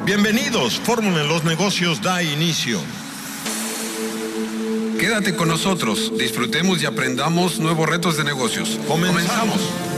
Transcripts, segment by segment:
Bienvenidos, Fórmula en los Negocios da inicio. Quédate con nosotros, disfrutemos y aprendamos nuevos retos de negocios. Comenzamos.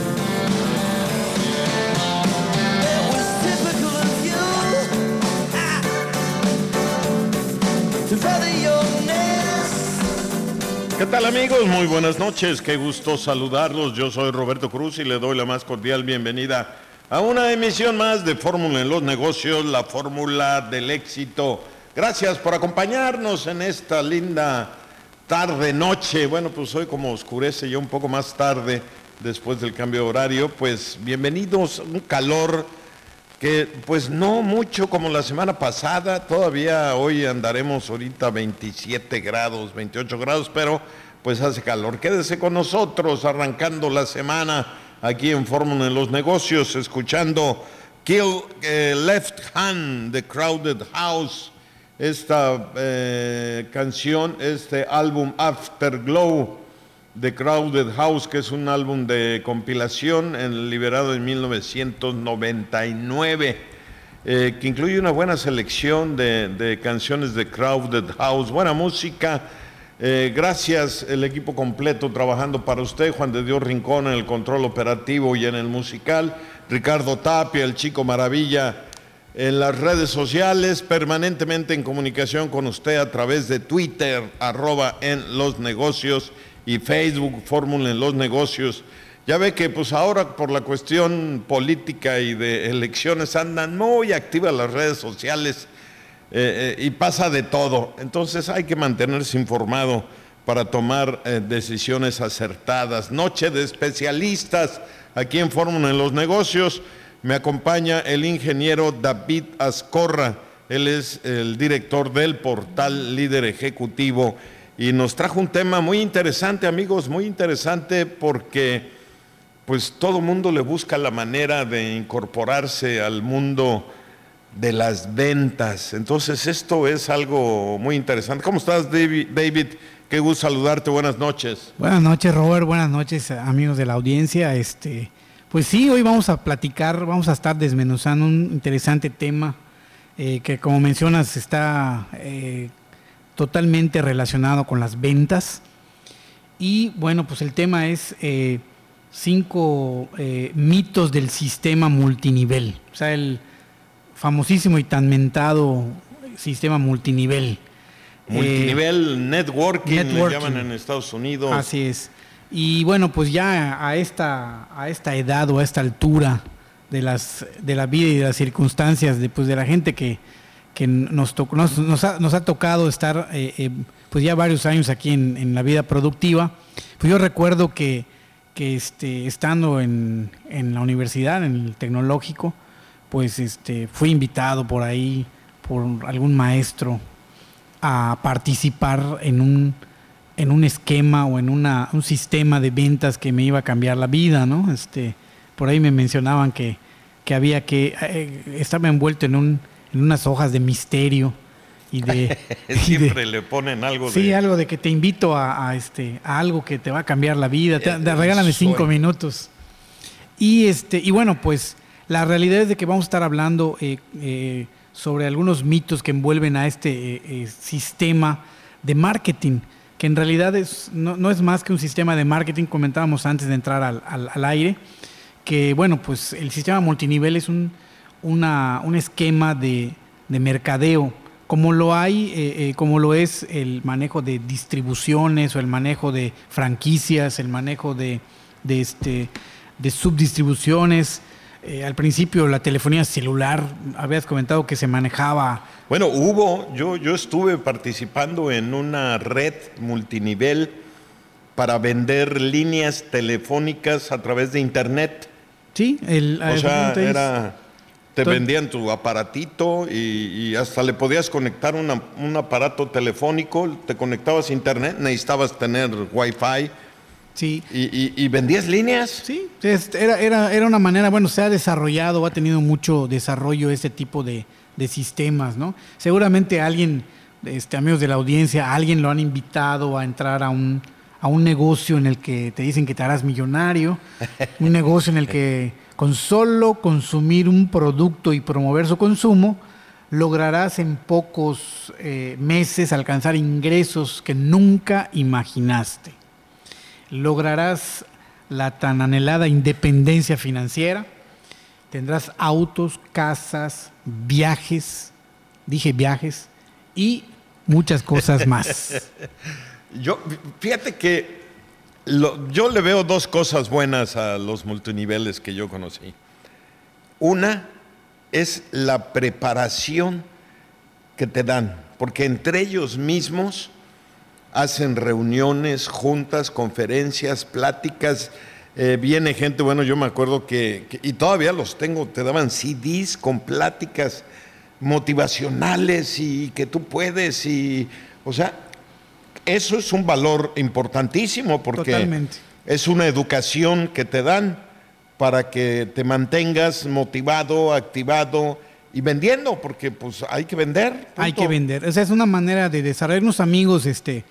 ¿Qué tal, amigos? Muy buenas noches, qué gusto saludarlos. Yo soy Roberto Cruz y le doy la más cordial bienvenida a una emisión más de Fórmula en los Negocios, la fórmula del éxito. Gracias por acompañarnos en esta linda tarde-noche. Bueno, pues hoy como oscurece ya un poco más tarde después del cambio de horario, pues bienvenidos. Un calor que pues no mucho como la semana pasada, todavía hoy andaremos ahorita 27 grados, 28 grados, pero pues hace calor. Quédese con nosotros arrancando la semana aquí en Fórmula en los Negocios, escuchando Kill Left Hand, The Crowded House, esta canción, este álbum Afterglow, The Crowded House, que es un álbum de compilación liberado en 1999, que incluye una buena selección de canciones de Crowded House, buena música. Gracias el equipo completo trabajando para usted, Juan de Dios Rincón en el control operativo y en el musical, Ricardo Tapia, el Chico Maravilla, en las redes sociales, permanentemente en comunicación con usted a través de Twitter, @enlosnegocios, y Facebook, Fórmula en los Negocios. Ya ve que pues ahora por la cuestión política y de elecciones andan muy activas las redes sociales, y pasa de todo. Entonces hay que mantenerse informado para tomar decisiones acertadas. Noche de especialistas aquí en Fórmula en los Negocios. Me acompaña el ingeniero David Azcorra. Él es el director del portal Líder Ejecutivo y nos trajo un tema muy interesante, amigos, muy interesante, porque pues todo mundo le busca la manera de incorporarse al mundo de las ventas. Entonces esto es algo muy interesante. ¿Cómo estás, David? Qué gusto saludarte, buenas noches. Buenas noches, Robert, buenas noches, amigos de la audiencia. Pues sí, hoy vamos a platicar, vamos a estar desmenuzando un interesante tema que, como mencionas, está totalmente relacionado con las ventas. Y bueno, pues el tema es 5 mitos del sistema multinivel, o sea, el famosísimo y tan mentado sistema multinivel. Multinivel networking, le llaman en Estados Unidos. Así es. Y bueno, pues ya a esta edad o a esta altura de la vida y de las circunstancias de la gente que nos ha tocado estar pues ya varios años aquí en la vida productiva, pues yo recuerdo que estando en la universidad, en el tecnológico, pues fui invitado por ahí por algún maestro a participar en un esquema o en un sistema de ventas que me iba a cambiar la vida, ¿no? Por ahí me mencionaban que estaba envuelto en unas hojas de misterio y siempre le ponen algo sí, algo de que te invito a algo que te va a cambiar la vida, regálame 5 minutos. Y bueno, pues la realidad es de que vamos a estar hablando sobre algunos mitos que envuelven a este sistema de marketing, que en realidad no es más que un sistema de marketing. Comentábamos antes de entrar al aire, que bueno, pues el sistema multinivel es un esquema de mercadeo, como lo es el manejo de distribuciones o el manejo de franquicias, el manejo de subdistribuciones. Al principio la telefonía celular, habías comentado que se manejaba. Bueno, yo estuve participando en una red multinivel para vender líneas telefónicas a través de internet. Sí, te vendían tu aparatito y hasta le podías conectar un aparato telefónico, te conectabas a internet, necesitabas tener Wi-Fi. Sí. ¿Y vendías líneas? Sí, era una manera, bueno, se ha desarrollado, ha tenido mucho desarrollo este tipo de sistemas, ¿no? Seguramente alguien, amigos de la audiencia, alguien lo han invitado a entrar a un negocio en el que te dicen que te harás millonario, un negocio en el que con solo consumir un producto y promover su consumo, lograrás en pocos meses alcanzar ingresos que nunca imaginaste. Lograrás la tan anhelada independencia financiera. Tendrás autos, casas, viajes, dije viajes, y muchas cosas más. Fíjate que yo le veo dos cosas buenas a los multiniveles que yo conocí. Una es la preparación que te dan, porque entre ellos mismos hacen reuniones, juntas, conferencias, pláticas. Viene gente, bueno, yo me acuerdo y todavía los tengo, te daban CDs con pláticas motivacionales y que tú puedes, o sea, eso es un valor importantísimo porque totalmente. Es una educación que te dan para que te mantengas motivado, activado y vendiendo, porque pues hay que vender. Punto. Hay que vender. O sea, es una manera de desarrollar unos amigos de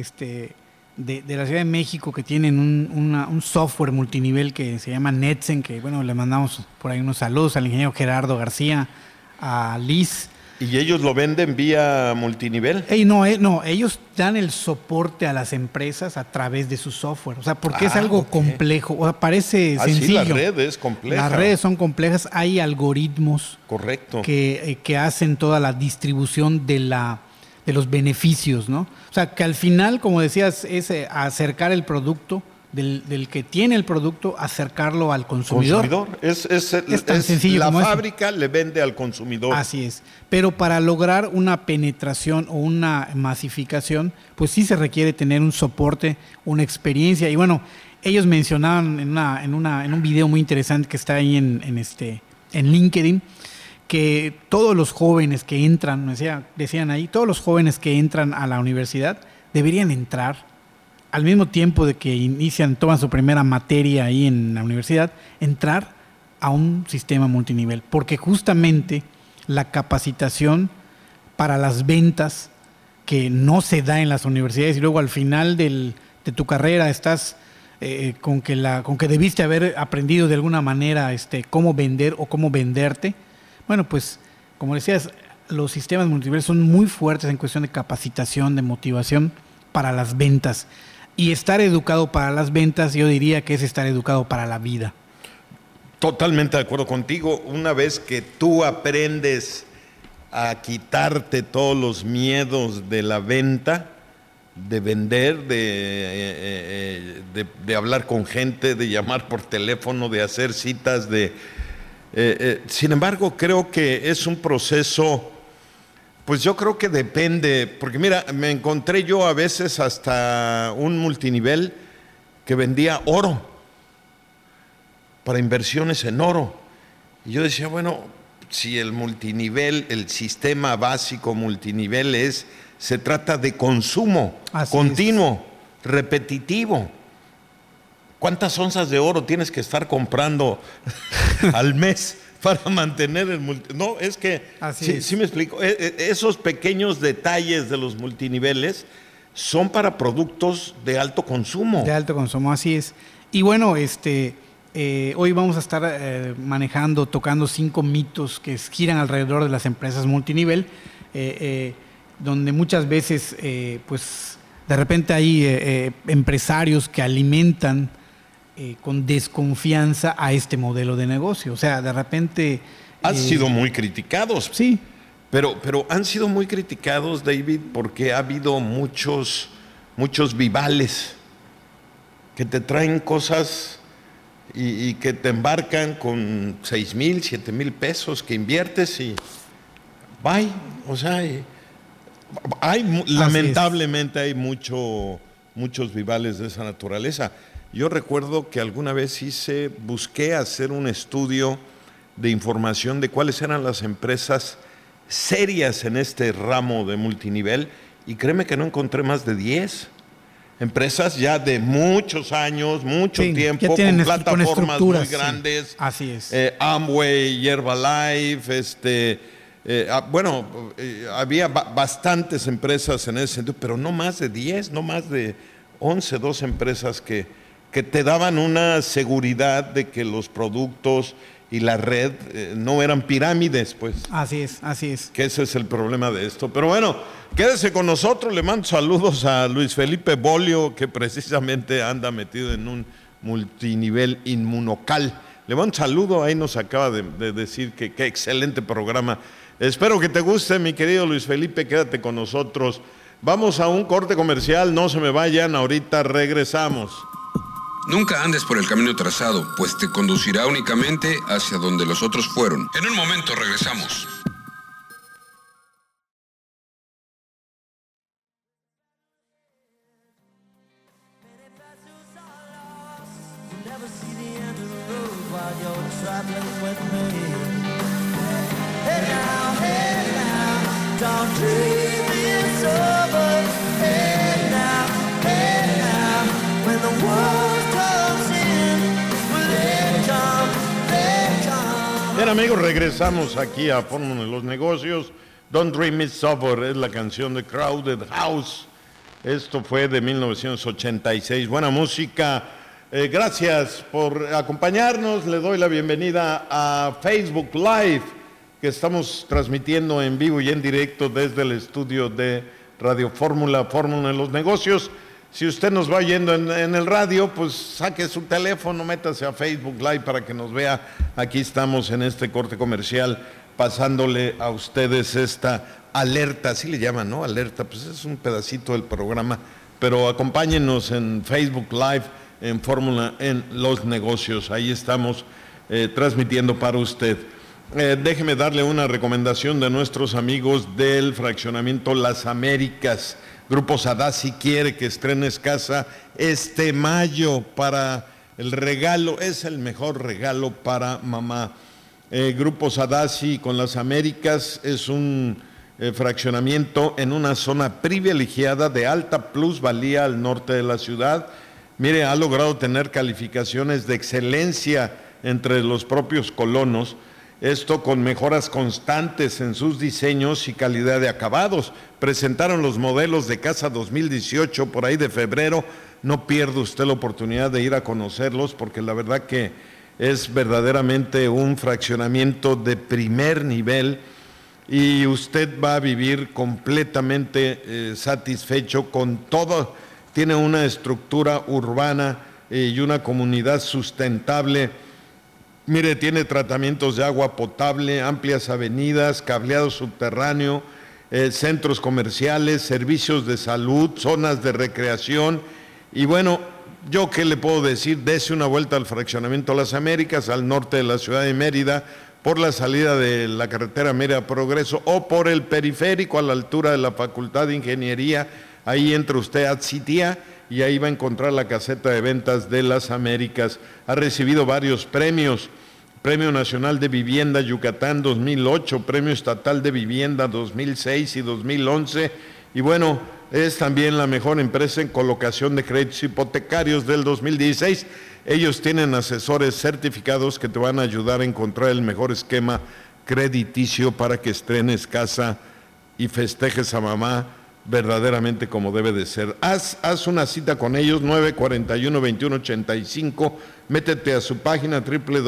la Ciudad de México que tienen un software multinivel que se llama Netsen, que bueno, le mandamos por ahí unos saludos al ingeniero Gerardo García, a Liz. ¿Y ellos lo venden vía multinivel? No, ellos dan el soporte a las empresas a través de su software. O sea, porque es algo complejo. O sea, parece sencillo. Sí, la red es compleja. Las redes son complejas. Hay algoritmos correcto que hacen toda la distribución de los beneficios, ¿no? O sea, que al final, como decías, es acercar el producto del que tiene el producto, acercarlo al consumidor. Es tan sencillo la como fábrica eso. Le vende al consumidor. Así es. Pero para lograr una penetración o una masificación, pues sí se requiere tener un soporte, una experiencia. Y bueno, ellos mencionaban en un video muy interesante que está ahí en LinkedIn, que todos los jóvenes que entran, decían ahí, todos los jóvenes que entran a la universidad deberían entrar al mismo tiempo de que toman su primera materia ahí en la universidad, entrar a un sistema multinivel, porque justamente la capacitación para las ventas que no se da en las universidades y luego al final de tu carrera estás con que debiste haber aprendido de alguna manera cómo vender o cómo venderte. Bueno, pues como decías, los sistemas multinivel son muy fuertes en cuestión de capacitación, de motivación para las ventas. Y estar educado para las ventas, yo diría que es estar educado para la vida. Totalmente de acuerdo contigo. Una vez que tú aprendes a quitarte todos los miedos de la venta, de vender, de hablar con gente, de llamar por teléfono, de hacer citas, sin embargo, creo que es un proceso. Pues yo creo que depende, porque mira, me encontré yo a veces hasta un multinivel que vendía oro para inversiones en oro. Y yo decía, bueno, si el multinivel, el sistema básico multinivel se trata de consumo continuo, repetitivo. ¿Cuántas onzas de oro tienes que estar comprando al mes para mantener el multinivel? No, es que, sí me explico, esos pequeños detalles de los multiniveles son para productos de alto consumo. De alto consumo, así es. Y bueno, hoy vamos a estar tocando 5 mitos que giran alrededor de las empresas multinivel, donde muchas veces, pues, de repente hay empresarios que alimentan con desconfianza a este modelo de negocio. O sea, de repente... Han sido muy criticados. Sí. Pero han sido muy criticados, David, porque ha habido muchos vivales que te traen cosas y que te embarcan con 6,000, 7,000 pesos que inviertes y bye. O sea, lamentablemente hay muchos vivales de esa naturaleza. Yo recuerdo que alguna vez busqué hacer un estudio de información de cuáles eran las empresas serias en este ramo de multinivel y créeme que no encontré más de 10 empresas ya de muchos años, mucho tiempo, con plataformas muy grandes. Así es. Amway, Herbalife, había bastantes empresas en ese sentido, pero no más de 10, no más de 11, 12 empresas que te daban una seguridad de que los productos y la red no eran pirámides, pues. Así es. Que ese es el problema de esto. Pero bueno, quédese con nosotros. Le mando saludos a Luis Felipe Bolio, que precisamente anda metido en un multinivel inmunocal. Le mando un saludo, ahí nos acaba de decir que qué excelente programa. Espero que te guste, mi querido Luis Felipe, quédate con nosotros. Vamos a un corte comercial, no se me vayan, ahorita regresamos. Nunca andes por el camino trazado, pues te conducirá únicamente hacia donde los otros fueron. En un momento regresamos. Bien, amigos, regresamos aquí a Fórmula de los Negocios. Don't Dream It's Over es la canción de Crowded House. Esto fue de 1986. Buena música. Gracias por acompañarnos. Le doy la bienvenida a Facebook Live, que estamos transmitiendo en vivo y en directo desde el estudio de Radio Fórmula de los Negocios. Si usted nos va oyendo en el radio, pues saque su teléfono, métase a Facebook Live para que nos vea. Aquí estamos en este corte comercial pasándole a ustedes esta alerta, así le llaman, ¿no? Alerta, pues es un pedacito del programa, pero acompáñenos en Facebook Live, en Fórmula en los Negocios. Ahí estamos transmitiendo para usted. Déjeme darle una recomendación de nuestros amigos del fraccionamiento Las Américas. Grupo Sadasi quiere que estrenes casa este mayo para el regalo, es el mejor regalo para mamá. Grupo Sadasi con Las Américas es un fraccionamiento en una zona privilegiada de alta plusvalía al norte de la ciudad. Mire, ha logrado tener calificaciones de excelencia entre los propios colonos. Esto con mejoras constantes en sus diseños y calidad de acabados. Presentaron los modelos de casa 2018 por ahí de febrero. No pierda usted la oportunidad de ir a conocerlos, porque la verdad que es verdaderamente un fraccionamiento de primer nivel y usted va a vivir completamente satisfecho con todo. Tiene una estructura urbana y una comunidad sustentable. Mire, tiene tratamientos de agua potable, amplias avenidas, cableado subterráneo, centros comerciales, servicios de salud, zonas de recreación. Y bueno, yo qué le puedo decir, dese una vuelta al fraccionamiento Las Américas, al norte de la ciudad de Mérida, por la salida de la carretera Mérida Progreso o por el periférico a la altura de la Facultad de Ingeniería. Ahí entra usted a Tsitia y ahí va a encontrar la caseta de ventas de Las Américas. Ha recibido varios premios: Premio Nacional de Vivienda Yucatán 2008, Premio Estatal de Vivienda 2006 y 2011. Y bueno, es también la mejor empresa en colocación de créditos hipotecarios del 2016. Ellos tienen asesores certificados que te van a ayudar a encontrar el mejor esquema crediticio para que estrenes casa y festejes a mamá verdaderamente como debe de ser. Haz una cita con ellos, 941-2185. Métete a su página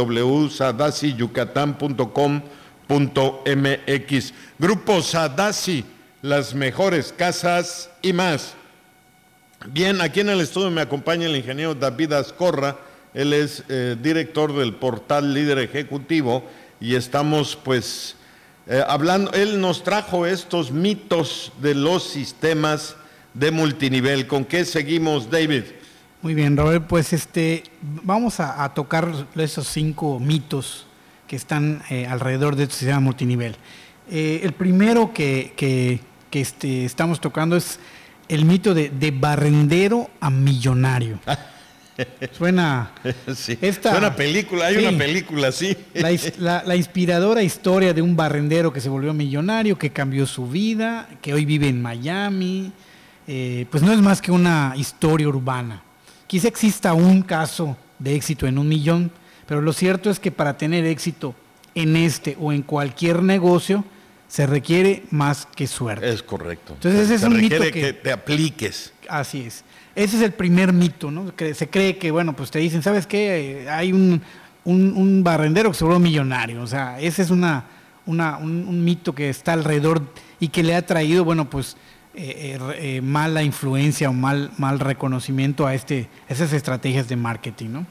www.sadasiyucatán.com.mx. Grupo Sadasi, las mejores casas y más. Bien, aquí en el estudio me acompaña el ingeniero David Azcorra. Él es director del portal Líder Ejecutivo y estamos pues hablando. Él nos trajo estos mitos de los sistemas de multinivel. ¿Con qué seguimos, David? Muy bien, Robert, pues vamos a tocar esos 5 mitos que están alrededor de este sistema multinivel. El primero que estamos tocando es el mito de barrendero a millonario. Suena... Sí, suena película, hay una película, sí. La inspiradora historia de un barrendero que se volvió millonario, que cambió su vida, que hoy vive en Miami. Pues no es más que una historia urbana. Quizá exista un caso de éxito en 1 millón, pero lo cierto es que para tener éxito en este o en cualquier negocio se requiere más que suerte. Es correcto. Entonces ese es un mito que te apliques. Así es. Ese es el primer mito, ¿no? Que se cree que, bueno, pues te dicen, ¿sabes qué? Hay un un barrendero que se volvió millonario. O sea, ese es un mito que está alrededor y que le ha traído, bueno, pues mala influencia o mal reconocimiento a esas estrategias de marketing, ¿no?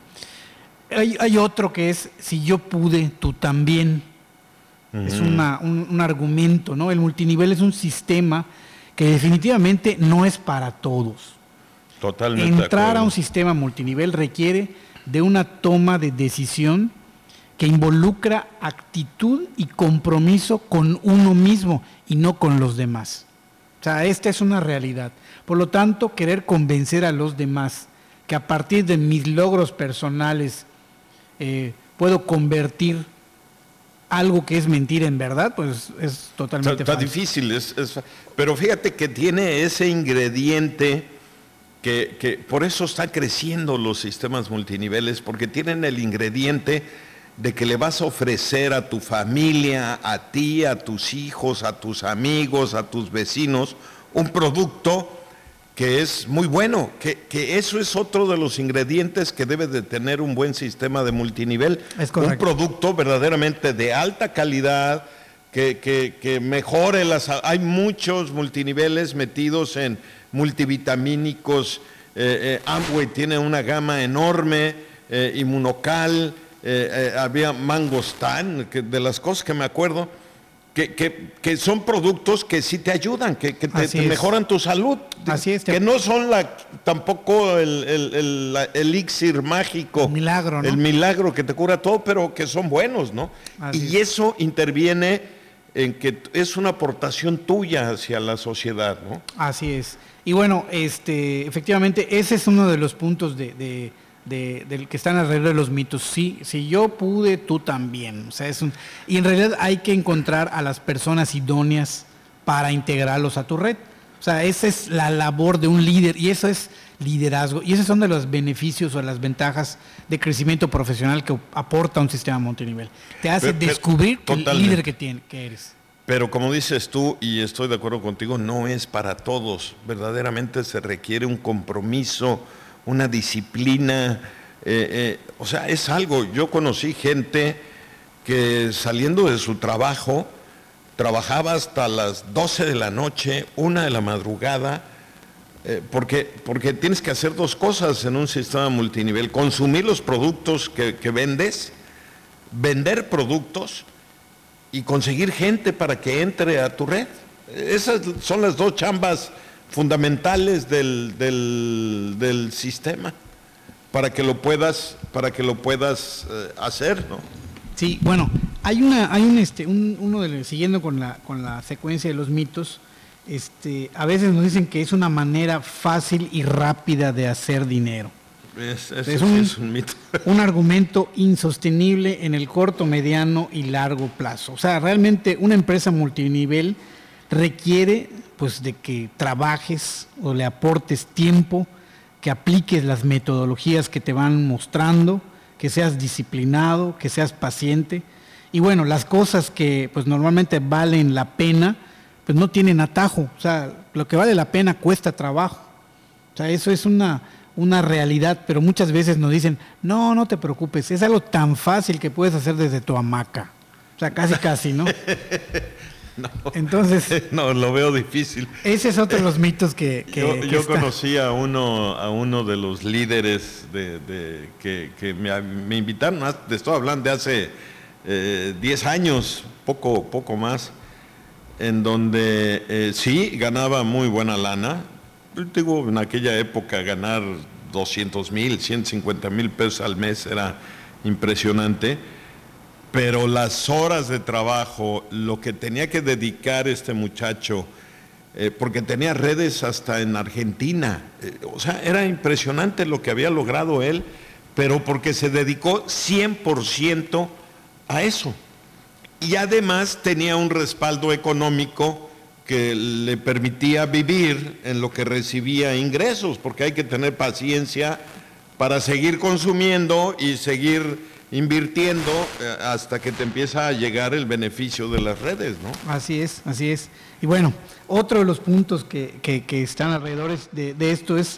Hay otro que es, si yo pude, tú también. Es un argumento, ¿no? El multinivel es un sistema que definitivamente no es para todos. Totalmente. Entrar a un sistema multinivel requiere de una toma de decisión que involucra actitud y compromiso con uno mismo y no con los demás. O sea, esta es una realidad. Por lo tanto, querer convencer a los demás que a partir de mis logros personales puedo convertir algo que es mentira en verdad, pues es totalmente está falso. Difícil, pero fíjate que tiene ese ingrediente que por eso están creciendo los sistemas multiniveles, porque tienen el ingrediente de que le vas a ofrecer a tu familia, a ti, a tus hijos, a tus amigos, a tus vecinos, un producto que es muy bueno, que eso es otro de los ingredientes que debe de tener un buen sistema de multinivel. Es correcto. Un producto verdaderamente de alta calidad, que mejore hay muchos multiniveles metidos en multivitamínicos. Amway tiene una gama enorme, Inmunocal, había Mangostan, de las cosas que me acuerdo, que son productos que sí te ayudan, que te mejoran tu salud. Así es. Que no son tampoco el elixir mágico. El milagro, ¿no? El milagro que te cura todo, pero que son buenos, ¿no? Y eso interviene en que es una aportación tuya hacia la sociedad, ¿no? Así es. Y bueno, efectivamente, ese es uno de los puntos del que están alrededor de los mitos. Sí, si yo pude, tú también. O sea, y en realidad hay que encontrar a las personas idóneas para integrarlos a tu red. O sea, esa es la labor de un líder y eso es liderazgo. Y esos son de los beneficios o las ventajas de crecimiento profesional que aporta un sistema multinivel. Te hace descubrir el líder que eres. Pero como dices tú, y estoy de acuerdo contigo, no es para todos. Verdaderamente se requiere un compromiso, una disciplina, o sea, es algo. Yo conocí gente que saliendo de su trabajo, trabajaba hasta las 12 de la noche, 1 de la madrugada, porque tienes que hacer dos cosas en un sistema multinivel: consumir los productos que vendes, vender productos y conseguir gente para que entre a tu red. Esas son las dos chambas fundamentales del sistema para que lo puedas hacer, ¿no? Sí, bueno, siguiendo con la secuencia de los mitos, a veces nos dicen que es una manera fácil y rápida de hacer dinero. Es un mito. Un argumento insostenible en el corto, mediano y largo plazo. O sea, realmente una empresa multinivel requiere pues de que trabajes o le aportes tiempo, que apliques las metodologías que te van mostrando, que seas disciplinado, que seas paciente. Y bueno, las cosas que pues normalmente valen la pena, pues no tienen atajo. O sea, lo que vale la pena cuesta trabajo. O sea, eso es una realidad, pero muchas veces nos dicen, no te preocupes, es algo tan fácil que puedes hacer desde tu hamaca. O sea, casi, ¿no? No, entonces, no, lo veo difícil. Ese es otro de los mitos que yo conocí a uno de los líderes que me invitaron, te estoy hablando de hace 10 años, poco más, en donde sí ganaba muy buena lana. Digo, en aquella época ganar 200,000, 150,000 pesos al mes era impresionante. Pero las horas de trabajo, lo que tenía que dedicar este muchacho, porque tenía redes hasta en Argentina, o sea, era impresionante lo que había logrado él, pero porque se dedicó 100% a eso. Y además tenía un respaldo económico que le permitía vivir en lo que recibía ingresos, porque hay que tener paciencia para seguir consumiendo y seguir invirtiendo hasta que te empieza a llegar el beneficio de las redes, ¿no? Así es. Y bueno, otro de los puntos que están alrededor de esto es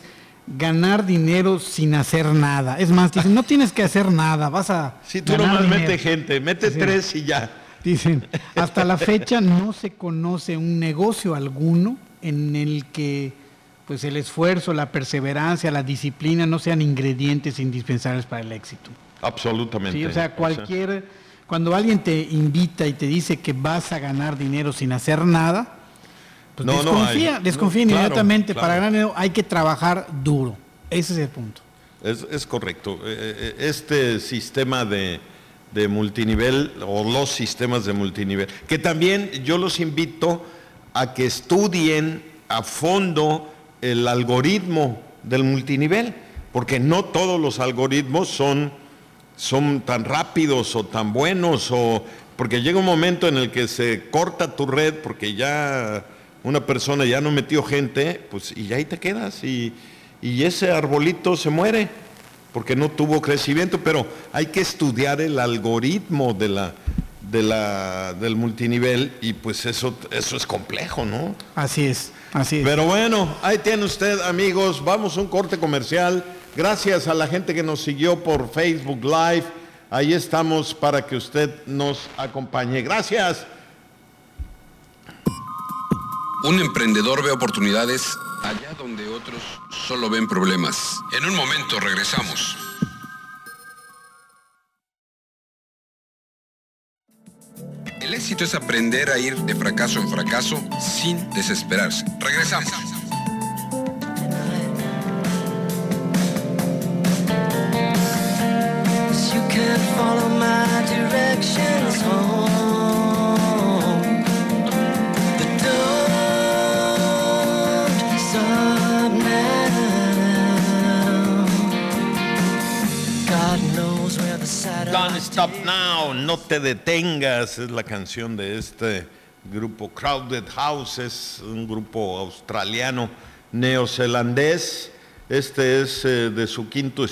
ganar dinero sin hacer nada. Es más, dicen, no tienes que hacer nada, vas a Si tú ganar nomás dinero. mete gente, mete Sí. 3 y ya. Dicen, hasta la fecha no se conoce un negocio alguno en el que pues el esfuerzo, la perseverancia, la disciplina no sean ingredientes indispensables para el éxito. Absolutamente. Sí, o sea, cuando alguien te invita y te dice que vas a ganar dinero sin hacer nada, pues desconfía inmediatamente. Claro. Para ganar dinero hay que trabajar duro. Ese es el punto. Es correcto. Este sistema de multinivel, o los sistemas de multinivel, que también yo los invito a que estudien a fondo el algoritmo del multinivel, porque no todos los algoritmos son tan rápidos o tan buenos, porque llega un momento en el que se corta tu red porque ya una persona ya no metió gente, pues y ahí te quedas y ese arbolito se muere porque no tuvo crecimiento. Pero hay que estudiar el algoritmo del multinivel, y pues eso es complejo, ¿no? Así es. Pero bueno, ahí tiene usted, amigos. Vamos a un corte comercial. Gracias a la gente que nos siguió por Facebook Live. Ahí estamos para que usted nos acompañe. Gracias. Un emprendedor ve oportunidades allá donde otros solo ven problemas. En un momento regresamos. El éxito es aprender a ir de fracaso en fracaso sin desesperarse. Regresamos. You can't follow my directions home, but don't stop now. God knows where the satellite Don't stop now, no te detengas, es la canción de este grupo Crowded House. Es un grupo australiano neozelandés. Este es de su quinto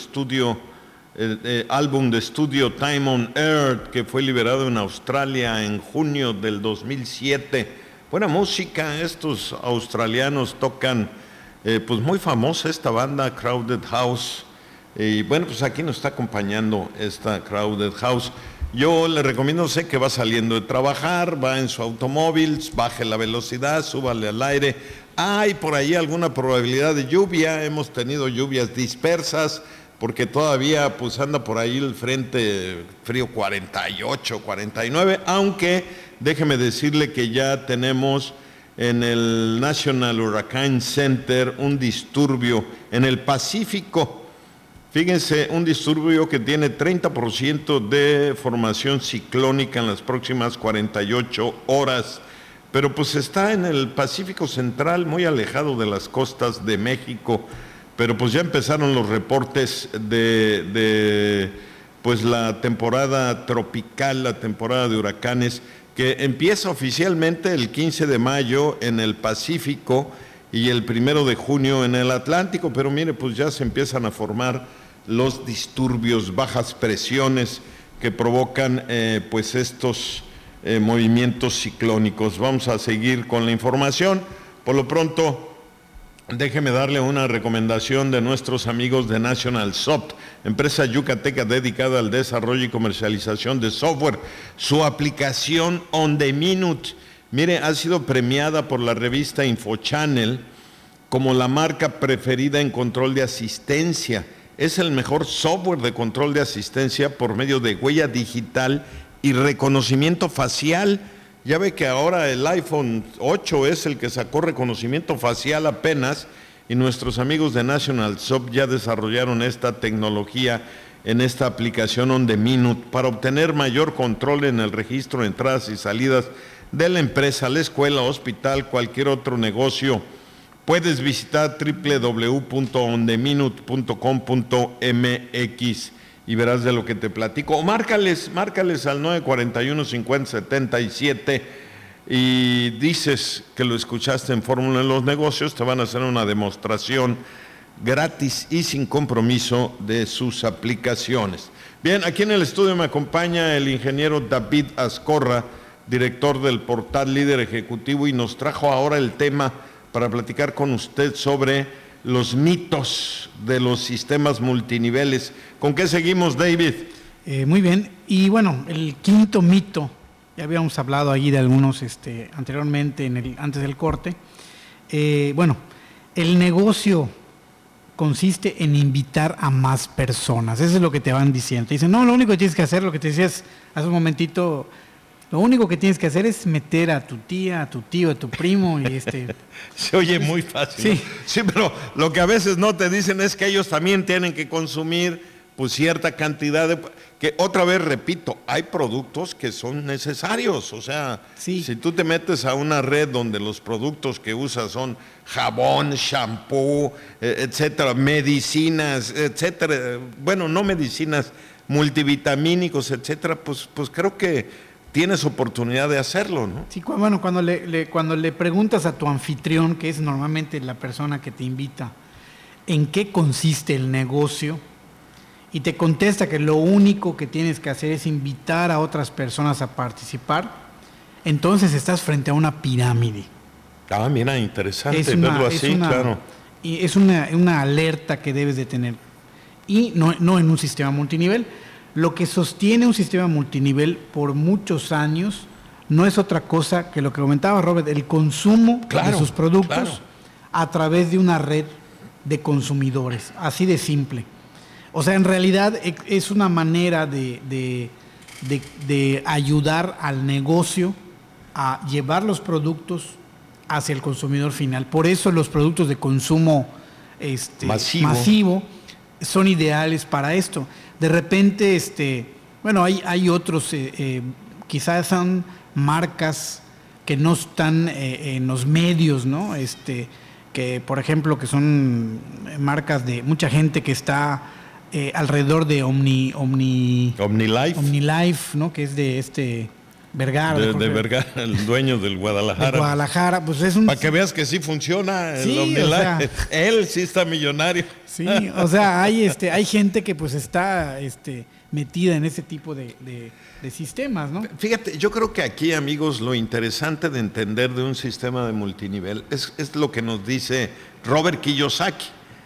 álbum de estudio, Time on Earth, que fue liberado en Australia en junio del 2007. Buena música. Estos australianos tocan, pues muy famosa esta banda Crowded House. Y bueno, pues aquí nos está acompañando esta Crowded House. Yo le recomiendo, sé que va saliendo de trabajar, va en su automóvil, baje la velocidad, súbale al aire. Hay por ahí alguna probabilidad de lluvia, hemos tenido lluvias dispersas, porque todavía pues anda por ahí el frente frío 48, 49, aunque déjeme decirle que ya tenemos en el National Hurricane Center un disturbio en el Pacífico. Fíjense, un disturbio que tiene 30% de formación ciclónica en las próximas 48 horas, pero pues está en el Pacífico Central, muy alejado de las costas de México. Pero pues ya empezaron los reportes de pues la temporada tropical, la temporada de huracanes, que empieza oficialmente el 15 de mayo en el Pacífico y el 1 de junio en el Atlántico. Pero mire, pues ya se empiezan a formar los disturbios, bajas presiones que provocan pues estos movimientos ciclónicos. Vamos a seguir con la información. Por lo pronto, déjeme darle una recomendación de nuestros amigos de National Soft, empresa yucateca dedicada al desarrollo y comercialización de software. Su aplicación On The Minute, mire, ha sido premiada por la revista InfoChannel como la marca preferida en control de asistencia. Es el mejor software de control de asistencia por medio de huella digital y reconocimiento facial. Ya ve que ahora el iPhone 8 es el que sacó reconocimiento facial apenas, y nuestros amigos de National Soft ya desarrollaron esta tecnología en esta aplicación On The Minute para obtener mayor control en el registro de entradas y salidas de la empresa, la escuela, hospital, cualquier otro negocio. Puedes visitar www.ontheminute.com.mx y verás de lo que te platico. O márcales al 941-5077 y dices que lo escuchaste en Fórmula de los Negocios. Te van a hacer una demostración gratis y sin compromiso de sus aplicaciones. Bien, aquí en el estudio me acompaña el ingeniero David Azcorra, director del portal Líder Ejecutivo, y nos trajo ahora el tema para platicar con usted sobre los mitos de los sistemas multiniveles. ¿Con qué seguimos, David? Muy bien, y bueno, el quinto mito, ya habíamos hablado allí de algunos anteriormente, antes del corte. Bueno, el negocio consiste en invitar a más personas, eso es lo que te van diciendo. Te dicen, no, lo único que tienes que hacer, lo que te decías hace un momentito, lo único que tienes que hacer es meter a tu tía, a tu tío, a tu primo y Se oye muy fácil. Sí. ¿No? Sí, pero lo que a veces no te dicen es que ellos también tienen que consumir pues cierta cantidad de... Que otra vez repito, hay productos que son necesarios. O sea, sí. Si tú te metes a una red donde los productos que usas son jabón, shampoo, etcétera, medicinas, etcétera, bueno, no medicinas, multivitamínicos, etcétera, pues creo que tienes oportunidad de hacerlo, ¿no? Sí, bueno, cuando le preguntas a tu anfitrión, que es normalmente la persona que te invita, ¿en qué consiste el negocio? Y te contesta que lo único que tienes que hacer es invitar a otras personas a participar, entonces estás frente a una pirámide. Ah, mira, interesante verlo así, claro. Y es una alerta que debes de tener. Y no en un sistema multinivel. Lo que sostiene un sistema multinivel por muchos años no es otra cosa que lo que comentaba Robert, el consumo de sus productos a través de una red de consumidores, así de simple. O sea, en realidad es una manera de ayudar al negocio a llevar los productos hacia el consumidor final. Por eso los productos de consumo masivo son ideales para esto. De repente, bueno, hay otros, quizás son marcas que no están en los medios, ¿no? Que por ejemplo, que son marcas de mucha gente que está alrededor de OmniLife, ¿no? Que es de Vergara. De Vergara, el dueño del Guadalajara. De Guadalajara, pues es un... Para que veas que sí funciona el sí, OmniLife. O sea, él sí está millonario. Sí, o sea, hay gente que pues está metida en ese tipo de sistemas, ¿no? Fíjate, yo creo que aquí, amigos, lo interesante de entender de un sistema de multinivel es lo que nos dice Robert Kiyosaki.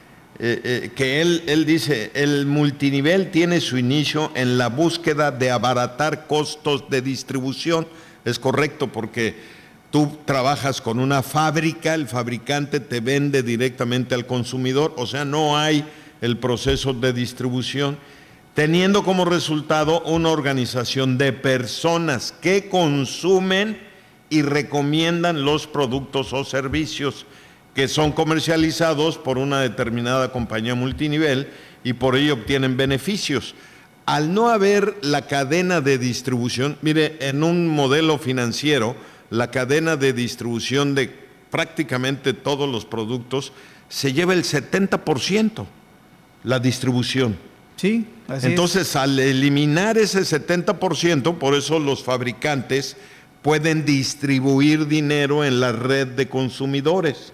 Que él dice, el multinivel tiene su inicio en la búsqueda de abaratar costos de distribución. Es correcto, porque tú trabajas con una fábrica, el fabricante te vende directamente al consumidor, o sea, no hay el proceso de distribución, teniendo como resultado una organización de personas que consumen y recomiendan los productos o servicios que son comercializados por una determinada compañía multinivel y por ello obtienen beneficios. Al no haber la cadena de distribución, mire, en un modelo financiero, la cadena de distribución de prácticamente todos los productos se lleva el 70%, la distribución. Sí, así Entonces, es. Al eliminar ese 70%, por eso los fabricantes pueden distribuir dinero en la red de consumidores.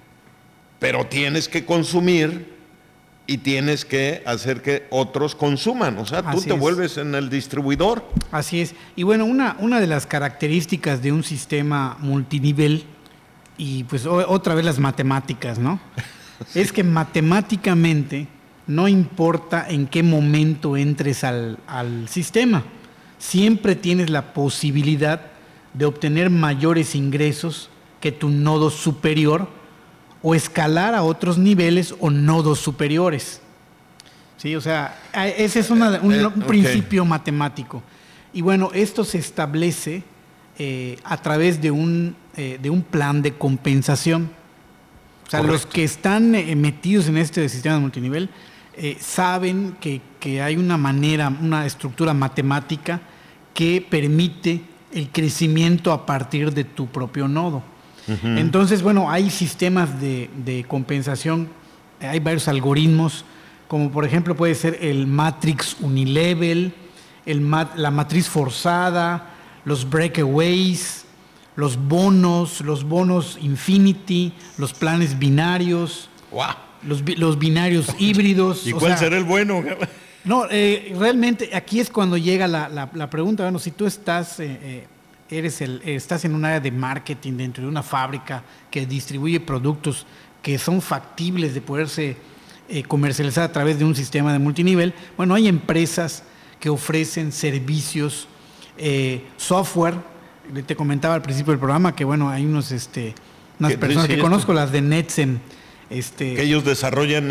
Pero tienes que consumir y tienes que hacer que otros consuman. O sea, tú te vuelves en el distribuidor. Así es. Y bueno, una de las características de un sistema multinivel, y pues otra vez las matemáticas, ¿no? Sí. Es que matemáticamente no importa en qué momento entres al sistema, siempre tienes la posibilidad de obtener mayores ingresos que tu nodo superior, o escalar a otros niveles o nodos superiores. Sí, o sea, ese es un principio matemático. Y bueno, esto se establece a través de un plan de compensación. O sea, los que están metidos en este sistema multinivel saben que hay una estructura matemática que permite el crecimiento a partir de tu propio nodo. Uh-huh. Entonces, bueno, hay sistemas de compensación, hay varios algoritmos, como por ejemplo puede ser el Matrix Unilevel, la matriz forzada, los breakaways, los bonos Infinity, los planes binarios, wow. los binarios híbridos. ¿Y cuál será el bueno? No, realmente aquí es cuando llega la pregunta. Bueno, si tú estás en un área de marketing dentro de una fábrica que distribuye productos que son factibles de poderse comercializar a través de un sistema de multinivel. Bueno, hay empresas que ofrecen servicios, software. Te comentaba al principio del programa que, bueno, hay unas personas que conozco, las de Netsem. Que ellos desarrollan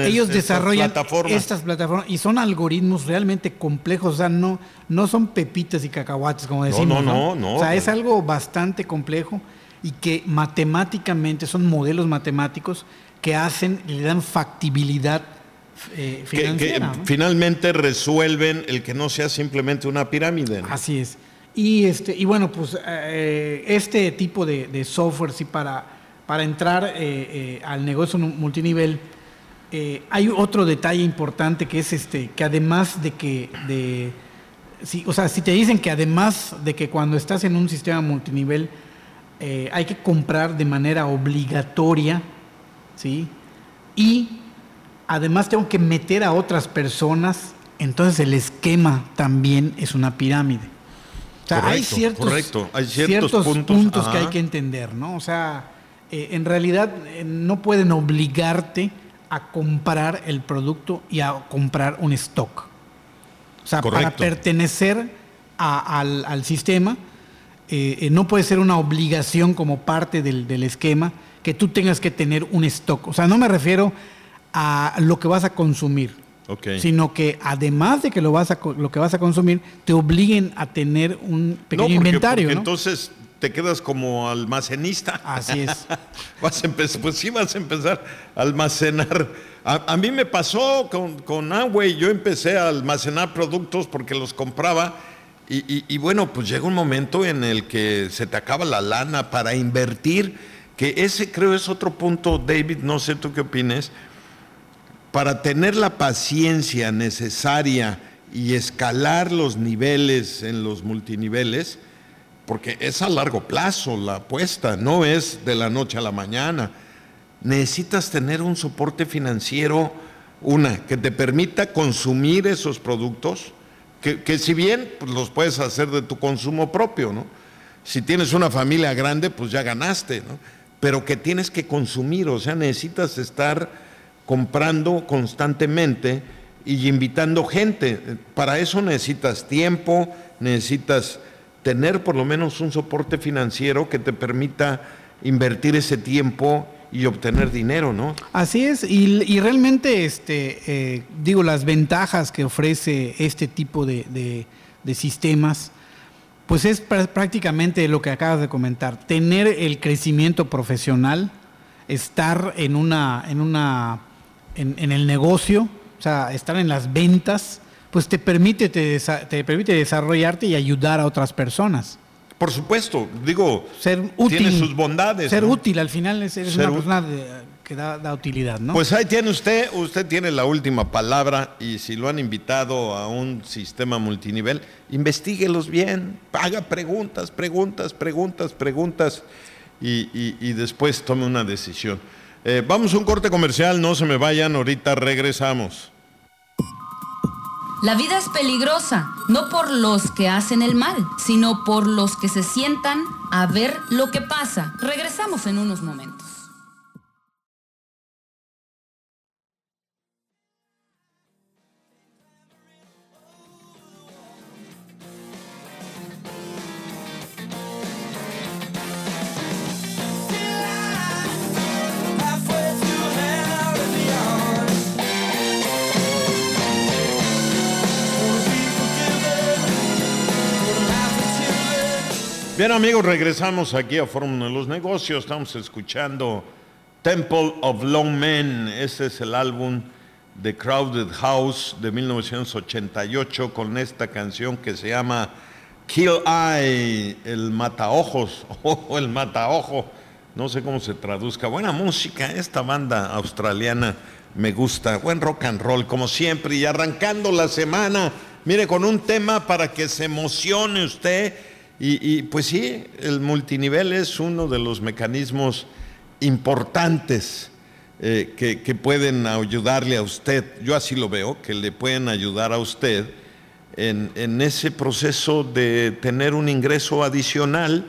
estas plataformas y son algoritmos realmente complejos, o sea, no son pepitas y cacahuates como decimos. No. O sea, es algo bastante complejo y que matemáticamente son modelos matemáticos que le dan factibilidad financiera. Que finalmente resuelven el que no sea simplemente una pirámide, ¿no? Así es. Y bueno, pues este tipo de software, sí, para entrar al negocio multinivel, hay otro detalle importante que es que además de que si te dicen que además de que cuando estás en un sistema multinivel hay que comprar de manera obligatoria, ¿sí? Y además tengo que meter a otras personas, entonces el esquema también es una pirámide. O sea, hay ciertos puntos que hay que entender, ¿no? O sea, en realidad no pueden obligarte a comprar el producto y a comprar un stock. O sea, para pertenecer al sistema, no puede ser una obligación como parte del esquema que tú tengas que tener un stock. O sea, no me refiero a lo que vas a consumir, sino que además de que lo que vas a consumir, te obliguen a tener un pequeño inventario, ¿no? Entonces te quedas como almacenista. Así es. Vas a empezar a almacenar. A mí me pasó con Amway. Yo empecé a almacenar productos porque los compraba y bueno, pues llega un momento en el que se te acaba la lana para invertir, que ese creo es otro punto, David, no sé tú qué opines, para tener la paciencia necesaria y escalar los niveles en los multiniveles, porque es a largo plazo la apuesta, no es de la noche a la mañana. Necesitas tener un soporte financiero, que te permita consumir esos productos, que si bien pues, los puedes hacer de tu consumo propio, ¿no? Si tienes una familia grande, pues ya ganaste, ¿no? Pero que tienes que consumir, o sea, necesitas estar comprando constantemente y invitando gente. Para eso necesitas tiempo, necesitas tener por lo menos un soporte financiero que te permita invertir ese tiempo y obtener dinero, ¿no? Así es, y realmente las ventajas que ofrece este tipo de sistemas, pues es prácticamente lo que acabas de comentar, tener el crecimiento profesional, estar en el negocio, o sea, estar en las ventas, pues te permite desarrollarte y ayudar a otras personas. Por supuesto, digo, ser útil, tiene sus bondades. Ser, ¿no?, útil, al final es una persona que da utilidad, ¿no? Pues ahí tiene usted tiene la última palabra, y si lo han invitado a un sistema multinivel, investíguelos bien, haga preguntas, y después tome una decisión. Vamos a un corte comercial, no se me vayan, ahorita regresamos. La vida es peligrosa, no por los que hacen el mal, sino por los que se sientan a ver lo que pasa. Regresamos en unos momentos. Bien, amigos, regresamos aquí a Fórmula de los Negocios. Estamos escuchando Temple of Long Men. Este es el álbum de Crowded House de 1988 con esta canción que se llama Kill Eye, el mataojos, o el mataojo. No sé cómo se traduzca. Buena música, esta banda australiana me gusta. Buen rock and roll, como siempre. Y arrancando la semana, mire, con un tema para que se emocione usted. Y pues sí, el multinivel es uno de los mecanismos importantes que pueden ayudarle a usted. Yo así lo veo, que le pueden ayudar a usted en ese proceso de tener un ingreso adicional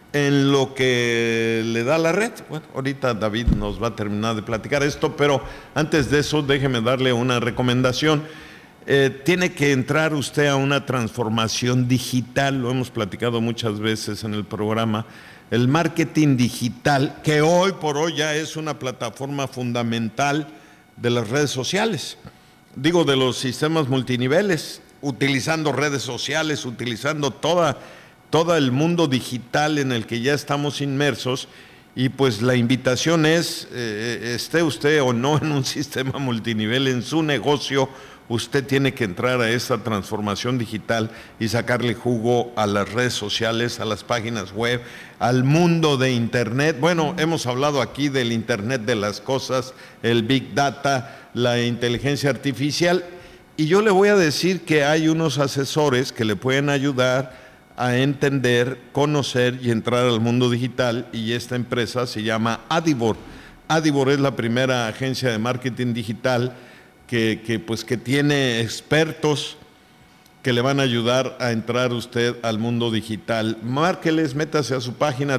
en lo que le da la red. Bueno, ahorita David nos va a terminar de platicar esto, pero antes de eso déjeme darle una recomendación. Tiene que entrar usted a una transformación digital, lo hemos platicado muchas veces en el programa. El marketing digital, que hoy por hoy ya es una plataforma fundamental de las redes sociales, digo, de los sistemas multiniveles, utilizando redes sociales, utilizando todo el mundo digital en el que ya estamos inmersos. Y pues la invitación es, esté usted o no en un sistema multinivel en su negocio, usted tiene que entrar a esa transformación digital y sacarle jugo a las redes sociales, a las páginas web, al mundo de Internet. Bueno, hemos hablado aquí del Internet de las cosas, el Big Data, la inteligencia artificial, y yo le voy a decir que hay unos asesores que le pueden ayudar a entender, conocer y entrar al mundo digital, y esta empresa se llama Adibor. Adibor es la primera agencia de marketing digital que tiene expertos que le van a ayudar a entrar usted al mundo digital. Márqueles, métase a su página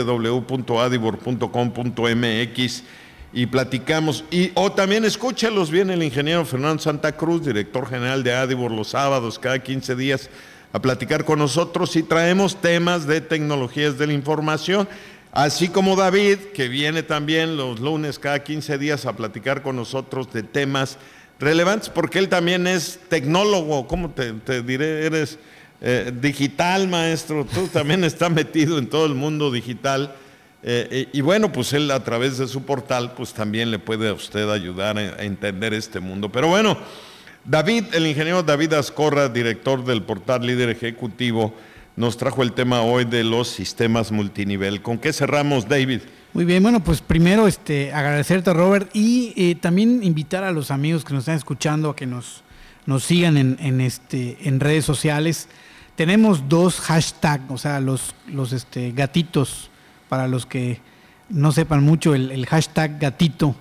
www.adibor.com.mx y platicamos. O también escúchelos bien el ingeniero Fernando Santa Cruz, director general de Adibor, los sábados cada 15 días a platicar con nosotros, y traemos temas de tecnologías de la información, así como David, que viene también los lunes cada 15 días a platicar con nosotros de temas relevantes, porque él también es tecnólogo. ¿Cómo te diré? Eres digital, maestro. Tú también estás metido en todo el mundo digital. Y bueno, pues él a través de su portal, pues también le puede a usted ayudar a entender este mundo. Pero bueno, David, el ingeniero David Azcorra, director del portal Líder Ejecutivo, nos trajo el tema hoy de los sistemas multinivel. ¿Con qué cerramos, David? Muy bien, bueno, pues primero agradecerte, Robert, y también invitar a los amigos que nos están escuchando a que nos sigan en redes sociales. Tenemos 2 hashtags, o sea, los gatitos, para los que no sepan mucho, el hashtag gatito,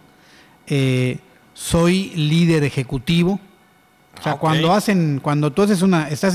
soy líder ejecutivo. O sea, okay. Cuando tú estás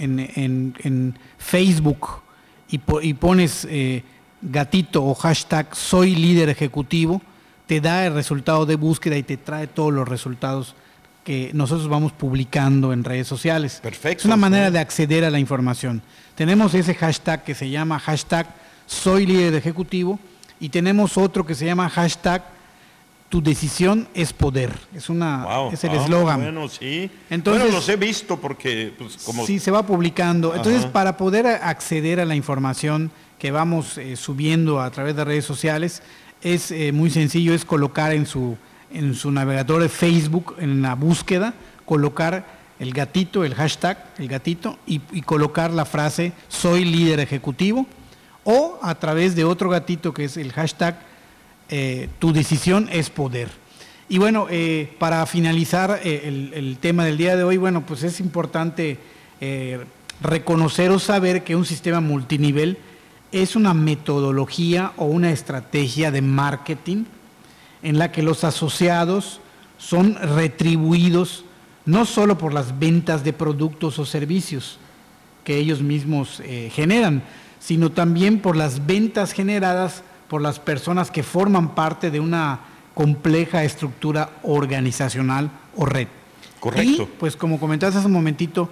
en Facebook y pones gatito o hashtag soy líder ejecutivo, te da el resultado de búsqueda y te trae todos los resultados que nosotros vamos publicando en redes sociales. Perfecto. Es una manera de acceder a la información. Tenemos ese hashtag que se llama hashtag soy líder ejecutivo, y tenemos otro que se llama hashtag tu decisión es poder. Es el eslogan. Bueno, sí. Entonces, bueno, los he visto porque sí, se va publicando. Entonces, para poder acceder a la información que vamos subiendo a través de redes sociales, es muy sencillo, es colocar en su navegador de Facebook, en la búsqueda, colocar el gatito, el hashtag, el gatito, y colocar la frase soy líder ejecutivo, o a través de otro gatito que es el hashtag tu decisión es poder. Y bueno, para finalizar el tema del día de hoy, bueno, pues es importante reconocer o saber que un sistema multinivel es una metodología o una estrategia de marketing en la que los asociados son retribuidos no solo por las ventas de productos o servicios que ellos mismos generan, sino también por las ventas generadas por las personas que forman parte de una compleja estructura organizacional o red. Correcto. Y pues como comentaste hace un momentito,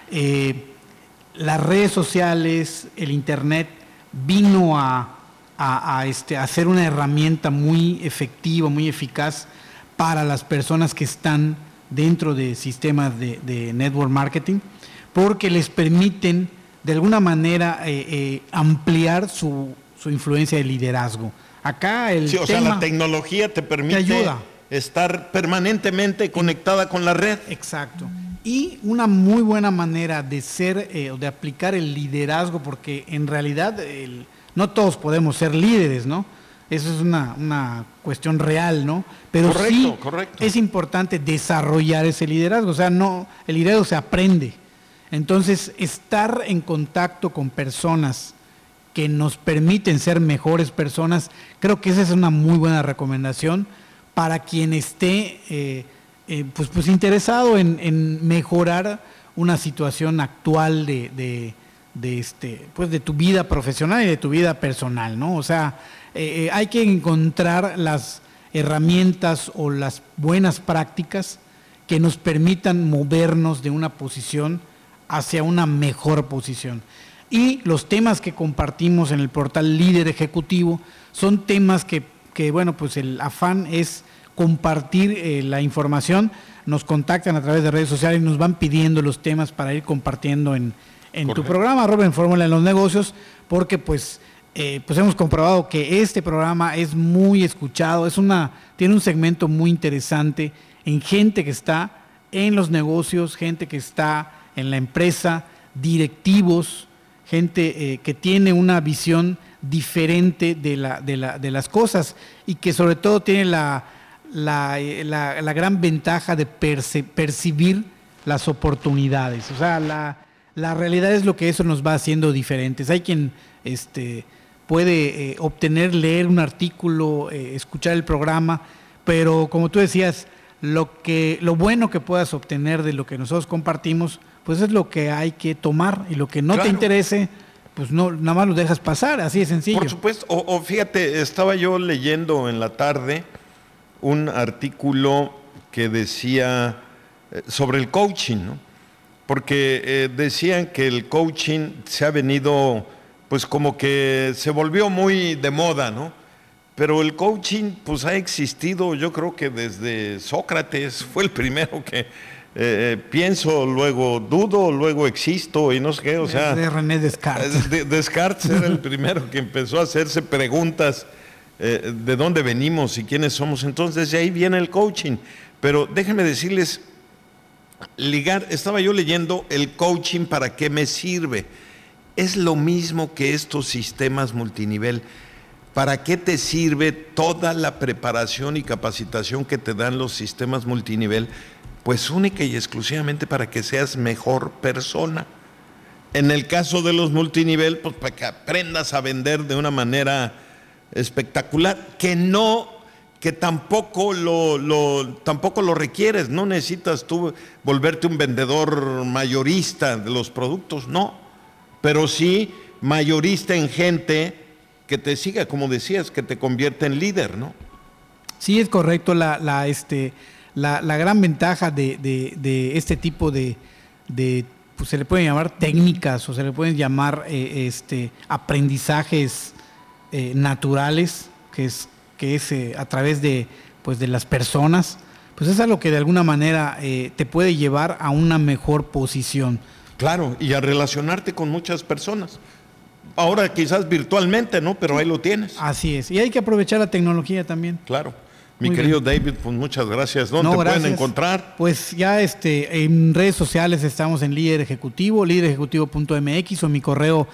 las redes sociales, el Internet vino a ser una herramienta muy efectiva, muy eficaz para las personas que están dentro de sistemas de network marketing, porque les permiten de alguna manera ampliar su influencia de liderazgo. Acá o sea, la tecnología te permite estar permanentemente conectada con la red. Exacto. Y una muy buena manera de ser o de aplicar el liderazgo, porque en realidad no todos podemos ser líderes, ¿no? Eso es una cuestión real, ¿no? Pero correcto. Es importante desarrollar ese liderazgo. O sea, el liderazgo se aprende. Entonces, estar en contacto con personas que nos permiten ser mejores personas, creo que esa es una muy buena recomendación para quien esté pues interesado en mejorar una situación actual de pues de tu vida profesional y de tu vida personal, ¿no? O sea, hay que encontrar las herramientas o las buenas prácticas que nos permitan movernos de una posición hacia una mejor posición. Y los temas que compartimos en el portal Líder Ejecutivo son temas que bueno, pues el afán es compartir la información. Nos contactan a través de redes sociales y nos van pidiendo los temas para ir compartiendo en tu programa, Robert Fórmula en los Negocios, porque pues hemos comprobado que este programa es muy escuchado, tiene un segmento muy interesante en gente que está en los negocios, gente que está en la empresa, directivos, gente que tiene una visión diferente de las cosas y que sobre todo tiene la gran ventaja de percibir las oportunidades. O sea, la realidad es lo que eso nos va haciendo diferentes. Hay quien puede leer un artículo, escuchar el programa, pero como tú decías, lo bueno que puedas obtener de lo que nosotros compartimos, pues es lo que hay que tomar, y lo que no te interese, pues no, nada más lo dejas pasar, así de sencillo. Por supuesto, o fíjate, estaba yo leyendo en la tarde un artículo que decía sobre el coaching, ¿no? Porque decían que el coaching se ha venido, pues como que se volvió muy de moda, ¿no? Pero el coaching pues ha existido, yo creo que desde Sócrates, fue el primero que pienso, luego dudo, luego existo y no sé qué, o sea... De René Descartes. Descartes era el primero que empezó a hacerse preguntas de dónde venimos y quiénes somos. Entonces de ahí viene el coaching. Pero déjenme decirles, estaba yo leyendo el coaching, ¿para qué me sirve? Es lo mismo que estos sistemas multinivel. ¿Para qué te sirve toda la preparación y capacitación que te dan los sistemas multinivel? Pues única y exclusivamente para que seas mejor persona. En el caso de los multinivel, pues para que aprendas a vender de una manera espectacular, que tampoco lo requieres. No necesitas tú volverte un vendedor mayorista de los productos, no. Pero sí mayorista en gente que te siga, como decías, que te convierte en líder, ¿no? Sí, es correcto. La gran ventaja de este tipo de pues se le pueden llamar técnicas o se le pueden llamar aprendizajes naturales, que es a través de las personas, pues es algo que de alguna manera te puede llevar a una mejor posición. Claro, y a relacionarte con muchas personas. Ahora quizás virtualmente, ¿no? Pero ahí lo tienes. Así es, y hay que aprovechar la tecnología también. Claro. Mi querido David, pues muchas gracias. ¿Dónde te pueden encontrar? Pues ya en redes sociales estamos en Líder Ejecutivo, líderejecutivo.mx, o mi correo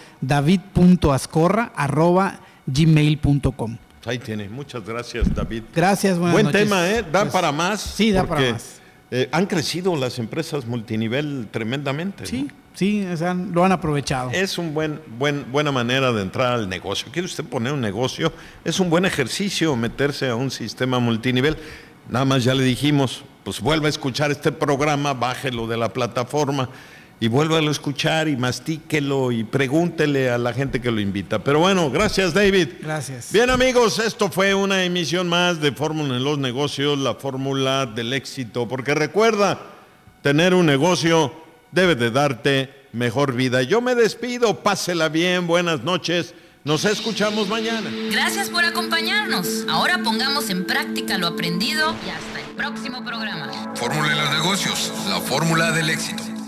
david.azcorra@gmail.com. Ahí tiene. Muchas gracias, David. Gracias, buenas noches. Buen tema, ¿eh? ¿Da para más? Sí, da para más. Han crecido las empresas multinivel tremendamente, sí, ¿no? Sí, o sea, lo han aprovechado. Es un buena manera de entrar al negocio. ¿Quiere usted poner un negocio? Es un buen ejercicio meterse a un sistema multinivel. Nada más ya le dijimos, pues vuelva a escuchar este programa, bájelo de la plataforma y vuélvalo a escuchar y mastíquelo y pregúntele a la gente que lo invita. Pero bueno, gracias, David. Gracias. Bien, amigos, esto fue una emisión más de Fórmula en los Negocios, la fórmula del éxito. Porque recuerda, tener un negocio debe de darte mejor vida. Yo me despido, pásela bien, buenas noches, nos escuchamos mañana. Gracias por acompañarnos. Ahora pongamos en práctica lo aprendido y hasta el próximo programa. Fórmula en los Negocios, la fórmula del éxito.